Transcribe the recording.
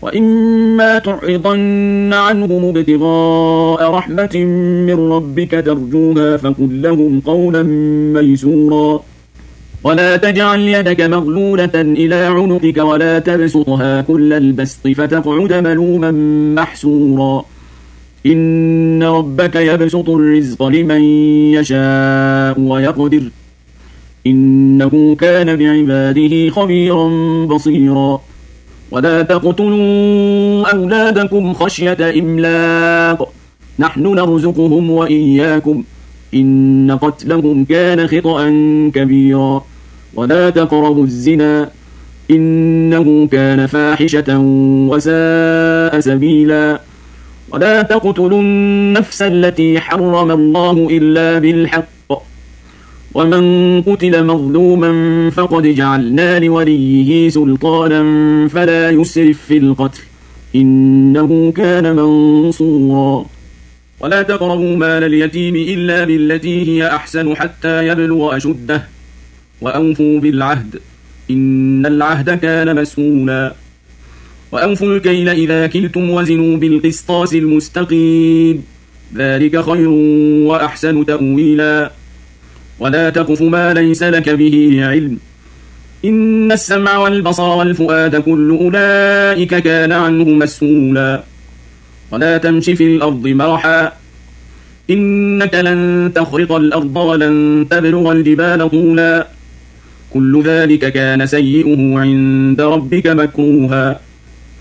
وإما تعرضن عنهم ابتغاء رحمة من ربك ترجوها فقل لهم قولا ميسورا ولا تجعل يدك مغلولة إلى عنقك ولا تبسطها كل البسط فتقعد ملوما محسورا إن ربك يبسط الرزق لمن يشاء ويقدر إنه كان بعباده خبيرا بصيرا ولا تقتلوا أولادكم خشية إملاق نحن نرزقهم وإياكم إن قتلهم كان خطأ كبيرا ولا تقربوا الزنا إنه كان فاحشة وساء سبيلا ولا تقتلوا النفس التي حرم الله إلا بالحق ومن قتل مظلوما فقد جعلنا لوليه سلطانا فلا يسرف في القتل إنه كان منصورا ولا تقربوا مال اليتيم إلا بالتي هي أحسن حتى يبلغ أشده وأوفوا بالعهد إن العهد كان مسؤولا وأوفوا الكيل إذا كلتم وزنوا بالقسطاس المستقيم ذلك خير وأحسن تأويلا ولا تقف ما ليس لك به علم إن السمع والبصر والفؤاد كل أولئك كان عنه مسؤولا ولا تمش في الأرض مرحا إنك لن تخرق الأرض ولن تبلغ الجبال طولا كل ذلك كان سيئه عند ربك مكروها